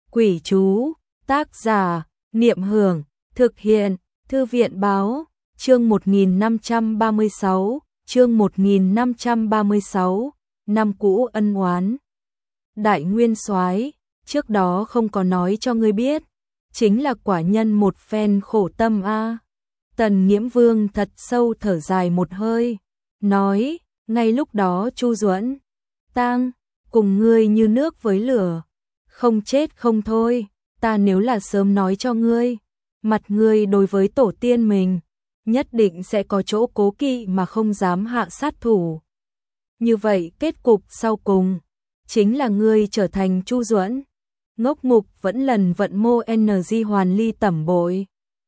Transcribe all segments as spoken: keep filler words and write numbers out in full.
Quỷ chú, tác giả, Niệm Hưởng, thực hiện, Thư viện Báo, chương một nghìn năm trăm ba mươi sáu, chương một nghìn năm trăm ba mươi sáu, năm cũ ân oán. Đại Nguyên Soái, trước đó không có nói cho ngươi biết, chính là quả nhân một phen khổ tâm a. Tần Nghiễm Vương thật sâu thở dài một hơi, nói, ngay lúc đó Chu Duẫn, tang, cùng ngươi như nước với lửa, không chết không thôi, ta nếu là sớm nói cho ngươi, mặt ngươi đối với tổ tiên mình, nhất định sẽ có chỗ cố kỵ mà không dám hạ sát thủ. Như vậy kết cục sau cùng, chính là ngươi trở thành Chu Duẫn. Ngốc Mục vẫn lần vận mô en giê hoàn ly tẩm bội.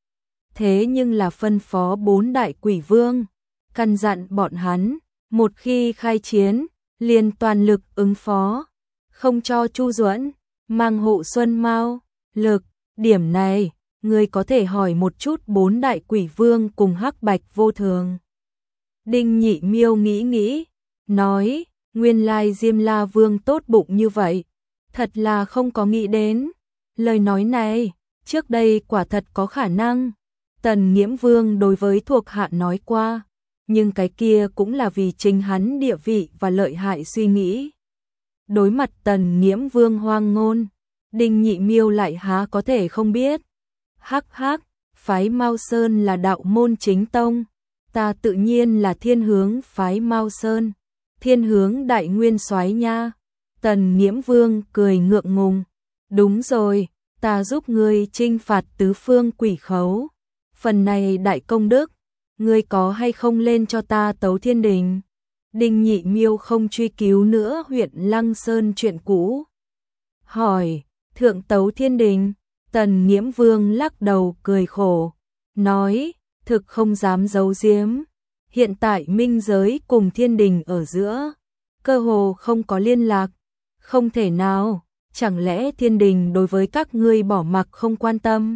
Thế nhưng là phân phó bốn đại quỷ vương, căn dặn bọn hắn, một khi khai chiến, liền toàn lực ứng phó, không cho Chu Duẫn mang hộ xuân mao lực. Điểm này, ngươi có thể hỏi một chút bốn đại quỷ vương cùng Hắc Bạch Vô Thường. Đinh Nhị Miêu nghĩ nghĩ, nói, nguyên lai Diêm La Vương tốt bụng như vậy, thật là không có nghĩ đến. Lời nói này, trước đây quả thật có khả năng. Tần Nghiễm Vương đối với thuộc hạ nói qua, nhưng cái kia cũng là vì chính hắn địa vị và lợi hại suy nghĩ. Đối mặt Tần Nghiễm Vương hoang ngôn, Đinh Nhị Miêu lại há có thể không biết. Hắc hắc, phái Mao Sơn là đạo môn chính tông, ta tự nhiên là thiên hướng phái Mao Sơn, thiên hướng Đại Nguyên Soái nha. Tần Nghiễm Vương cười ngượng ngùng, đúng rồi, ta giúp ngươi trinh phạt tứ phương quỷ khấu, phần này đại công đức, ngươi có hay không lên cho ta Tấu Thiên Đình? Đinh Nhị Miêu không truy cứu nữa huyện Lăng Sơn chuyện cũ, hỏi, thượng Tấu Thiên Đình? Tần Nghiễm Vương lắc đầu cười khổ, nói, thực không dám giấu giếm, hiện tại minh giới cùng thiên đình ở giữa, cơ hồ không có liên lạc, không thể nào, chẳng lẽ thiên đình đối với các ngươi bỏ mặc không quan tâm?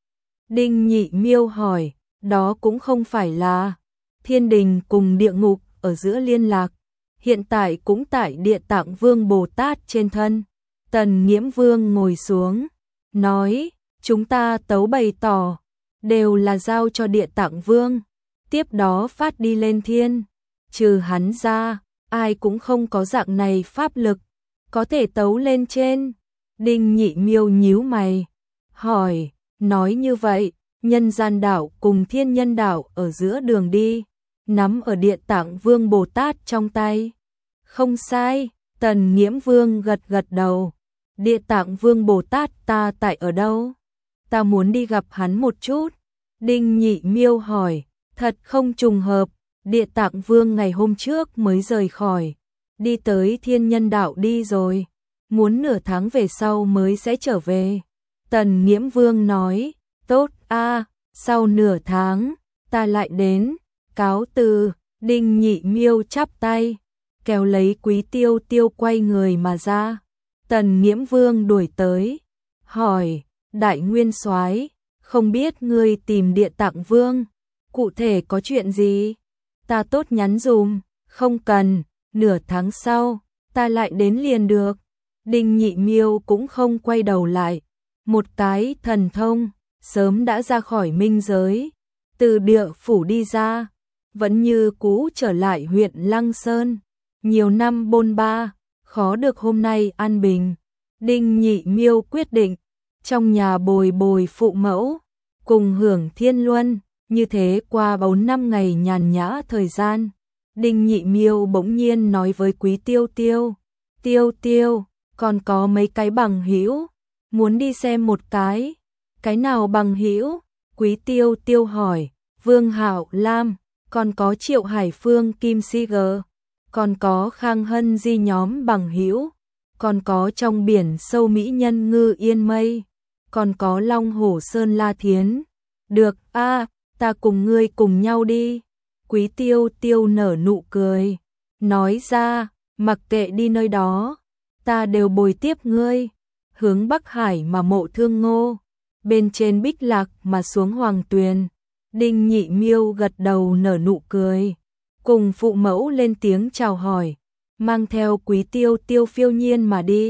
Đinh Nhị Miêu hỏi, đó cũng không phải là, thiên đình cùng địa ngục ở giữa liên lạc, hiện tại cũng tại Địa Tạng Vương Bồ Tát trên thân. Tần Nghiễm Vương ngồi xuống, nói, chúng ta tấu bày tỏ, đều là giao cho Địa Tạng Vương, tiếp đó phát đi lên thiên, trừ hắn ra, ai cũng không có dạng này pháp lực, có thể tấu lên trên. Đinh Nhị Miêu nhíu mày, hỏi, nói như vậy, nhân gian đạo cùng thiên nhân đạo ở giữa đường đi, nắm ở Địa Tạng Vương Bồ Tát trong tay. Không sai, Tần Nghiễm Vương gật gật đầu. Địa Tạng Vương Bồ Tát ta tại ở đâu? Ta muốn đi gặp hắn một chút. Đinh Nhị Miêu hỏi, thật không trùng hợp, Địa Tạng Vương ngày hôm trước mới rời khỏi, đi tới thiên nhân đạo đi rồi, muốn nửa tháng về sau mới sẽ trở về. Tần Nghiễm Vương nói, tốt a, sau nửa tháng, ta lại đến, cáo từ. Đinh Nhị Miêu chắp tay, kéo lấy Quý Tiêu Tiêu quay người mà ra. Tần Nghiễm Vương đuổi tới, hỏi, Đại Nguyên Soái, không biết ngươi tìm Địa Tạng Vương, cụ thể có chuyện gì? Ta tốt nhắn dùm, không cần, nửa tháng sau, ta lại đến liền được. Đinh Nhị Miêu cũng không quay đầu lại, một cái thần thông, sớm đã ra khỏi minh giới, từ địa phủ đi ra, vẫn như cũ trở lại huyện Lăng Sơn, nhiều năm bôn ba, khó được hôm nay an bình. Đinh Nhị Miêu quyết định, trong nhà bồi bồi phụ mẫu, cùng hưởng thiên luân, như thế qua bốn năm ngày nhàn nhã thời gian. Đinh Nhị Miêu bỗng nhiên nói với Quý Tiêu Tiêu, Tiêu Tiêu, còn có mấy cái bằng hữu, muốn đi xem một cái. Cái nào bằng hữu? Quý Tiêu Tiêu hỏi, Vương Hạo Lam, còn có Triệu Hải Phương Kim Si Gờ, còn có Khang Hân Di nhóm bằng hữu, còn có trong biển sâu mỹ nhân Ngư Yên Mây, còn có Long Hổ Sơn La Thiến. Được a, ta cùng ngươi cùng nhau đi. Quý Tiêu Tiêu nở nụ cười, nói ra, mặc kệ đi nơi đó, ta đều bồi tiếp ngươi, hướng Bắc Hải mà mộ Thương Ngô, bên trên Bích Lạc mà xuống Hoàng Tuyền. Đinh Nhị Miêu gật đầu nở nụ cười, cùng phụ mẫu lên tiếng chào hỏi, mang theo Quý Tiêu Tiêu phiêu nhiên mà đi.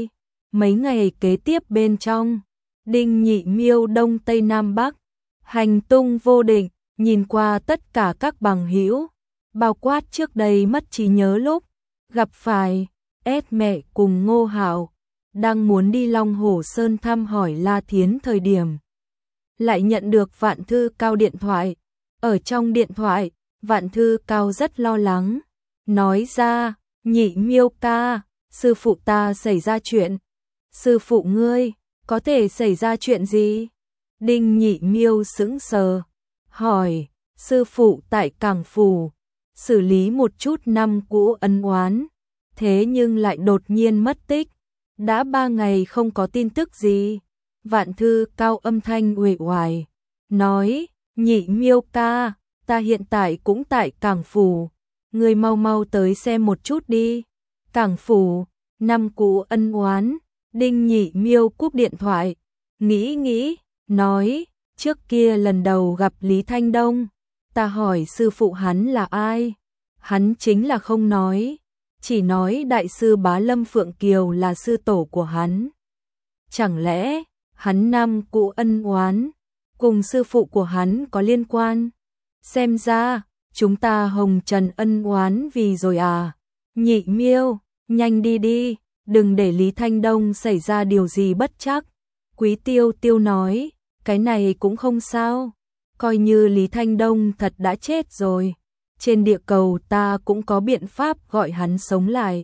Mấy ngày kế tiếp bên trong Đinh Nhị Miêu Đông Tây Nam Bắc hành tung vô định, nhìn qua tất cả các bằng hữu, bao quát trước đây mất trí nhớ lúc gặp phải ét mẹ cùng Ngô Hạo, đang muốn đi Long Hổ Sơn thăm hỏi La Thiến thời điểm, lại nhận được Vạn Thư Cao điện thoại. Ở trong điện thoại, Vạn Thư Cao rất lo lắng, nói ra, Nhị Miêu ca, sư phụ ta xảy ra chuyện. Sư phụ ngươi, có thể xảy ra chuyện gì? Đinh Nhị Miêu sững sờ, hỏi, sư phụ tại Cảng Phủ, xử lý một chút năm cũ ân oán, thế nhưng lại đột nhiên mất tích, đã ba ngày không có tin tức gì. Vạn Thư Cao âm thanh uể oải, nói, Nhị Miêu ca, ta hiện tại cũng tại Cảng Phủ, ngươi mau mau tới xem một chút đi. Cảng Phủ, năm cũ ân oán. Đinh Nhị Miêu cúp điện thoại, nghĩ nghĩ, nói, trước kia lần đầu gặp Lý Thanh Đông, ta hỏi sư phụ hắn là ai, hắn chính là không nói, chỉ nói đại sư Bá Lâm Phượng Kiều là sư tổ của hắn. Chẳng lẽ, hắn năm cũ ân oán, cùng sư phụ của hắn có liên quan? Xem ra, chúng ta hồng trần ân oán vì rồi à? Nhị Miêu, nhanh đi đi, đừng để Lý Thanh Đông xảy ra điều gì bất trắc. Quý Tiêu Tiêu nói, cái này cũng không sao, coi như Lý Thanh Đông thật đã chết rồi, trên địa cầu ta cũng có biện pháp gọi hắn sống lại.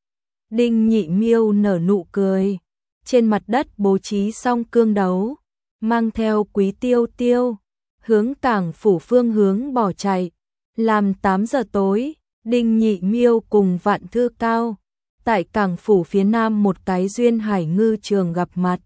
Đinh Nhị Miêu nở nụ cười, trên mặt đất bố trí xong cương đấu, mang theo Quý Tiêu Tiêu, hướng Cảng Phủ phương hướng bỏ chạy. Làm tám giờ tối, Đinh Nhị Miêu cùng Vạn Thư Cao tại Cảng Phủ phía nam một cái duyên hải ngư trường gặp mặt.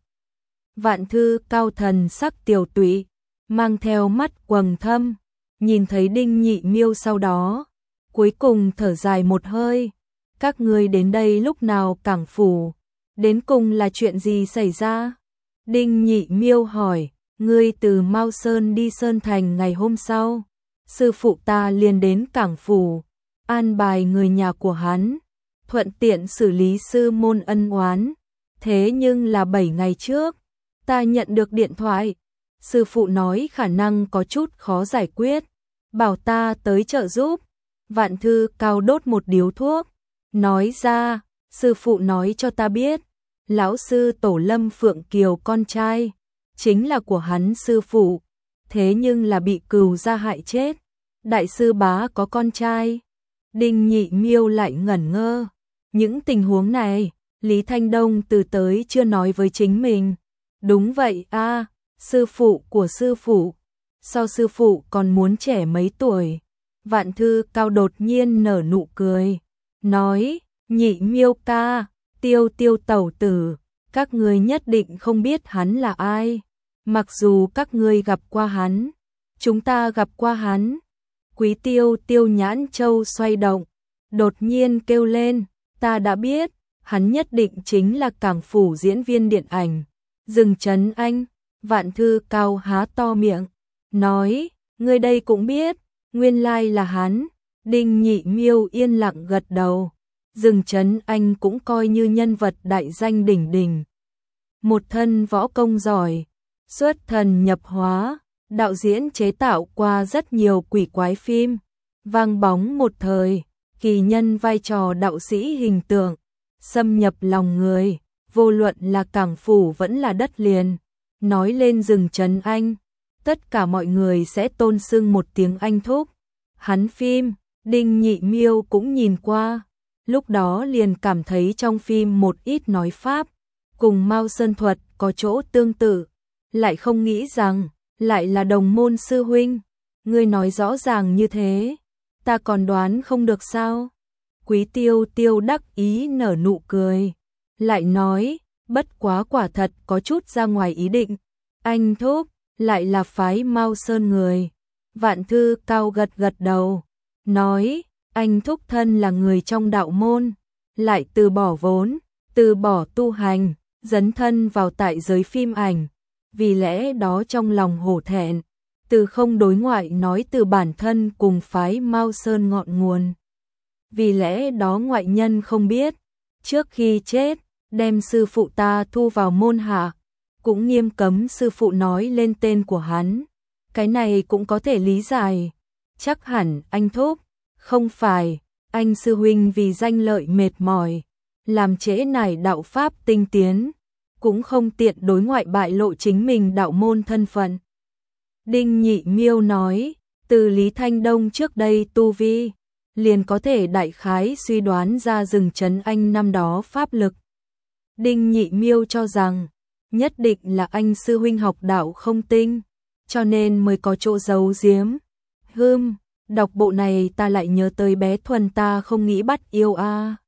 Vạn Thư Cao thần sắc tiều tụy, mang theo mắt quầng thâm, nhìn thấy Đinh Nhị Miêu sau đó, cuối cùng thở dài một hơi. Các ngươi đến đây lúc nào Cảng Phủ? Đến cùng là chuyện gì xảy ra? Đinh Nhị Miêu hỏi, ngươi từ Mao Sơn đi Sơn Thành ngày hôm sau, sư phụ ta liền đến Cảng Phủ, an bài người nhà của hắn, thuận tiện xử lý sư môn ân oán. Thế nhưng là bảy ngày trước, ta nhận được điện thoại, sư phụ nói khả năng có chút khó giải quyết, bảo ta tới trợ giúp. Vạn Thư Cao đốt một điếu thuốc, nói ra, sư phụ nói cho ta biết, lão sư Tổ Lâm Phượng Kiều con trai, chính là của hắn sư phụ, thế nhưng là bị cừu gia hại chết. Đại sư Bá có con trai. Đinh Nhị Miêu lại ngẩn ngơ. Những tình huống này, Lý Thanh Đông từ tới chưa nói với chính mình. Đúng vậy a, à, sư phụ của sư phụ, so sư phụ còn muốn trẻ mấy tuổi. Vạn Thư Cao đột nhiên nở nụ cười, nói, Nhị Miêu ca, Tiêu Tiêu tẩu tử, các ngươi nhất định không biết hắn là ai. Mặc dù các ngươi gặp qua hắn, chúng ta gặp qua hắn. Quý Tiêu Tiêu nhãn châu xoay động, đột nhiên kêu lên, ta đã biết, hắn nhất định chính là Cảng Phủ diễn viên điện ảnh Dừng Trấn Anh. Vạn Thư Cao há to miệng, nói, ngươi đây cũng biết, nguyên lai là hắn. Đinh Nhị Miêu yên lặng gật đầu. Dừng Trấn Anh cũng coi như nhân vật đại danh đỉnh đỉnh, một thân võ công giỏi, xuất thần nhập hóa, đạo diễn chế tạo qua rất nhiều quỷ quái phim, vang bóng một thời, kỳ nhân vai trò đạo sĩ hình tượng, xâm nhập lòng người, vô luận là Cảng Phủ vẫn là đất liền. Nói lên Dừng Trấn Anh, tất cả mọi người sẽ tôn xưng một tiếng anh thúc. Hắn phim, Đinh Nhị Miêu cũng nhìn qua, lúc đó liền cảm thấy trong phim một ít nói pháp, cùng Mao Sơn thuật có chỗ tương tự, lại không nghĩ rằng, lại là đồng môn sư huynh. Ngươi nói rõ ràng như thế, ta còn đoán không được sao? Quý Tiêu Tiêu đắc ý nở nụ cười, lại nói, bất quá quả thật có chút ra ngoài ý định. Anh thúc, lại là phái Mao Sơn người. Vạn Thư Cao gật gật đầu, nói, anh thúc thân là người trong đạo môn, lại từ bỏ vốn, từ bỏ tu hành, dấn thân vào tại giới phim ảnh. Vì lẽ đó trong lòng hổ thẹn, từ không đối ngoại nói từ bản thân cùng phái Mao Sơn ngọn nguồn. Vì lẽ đó ngoại nhân không biết, trước khi chết, đem sư phụ ta thu vào môn hạ, cũng nghiêm cấm sư phụ nói lên tên của hắn. Cái này cũng có thể lý giải. Chắc hẳn anh thúc, không phải, anh sư huynh vì danh lợi mệt mỏi, làm trễ nải đạo pháp tinh tiến, cũng không tiện đối ngoại bại lộ chính mình đạo môn thân phận. Đinh Nhị Miêu nói, từ Lý Thanh Đông trước đây tu vi, liền có thể đại khái suy đoán ra rừng trấn anh năm đó pháp lực. Đinh Nhị Miêu cho rằng, nhất định là anh sư huynh học đạo không tinh, cho nên mới có chỗ giấu giếm. Hưm, đọc bộ này ta lại nhớ tới bé Thuần ta không nghĩ bắt yêu a.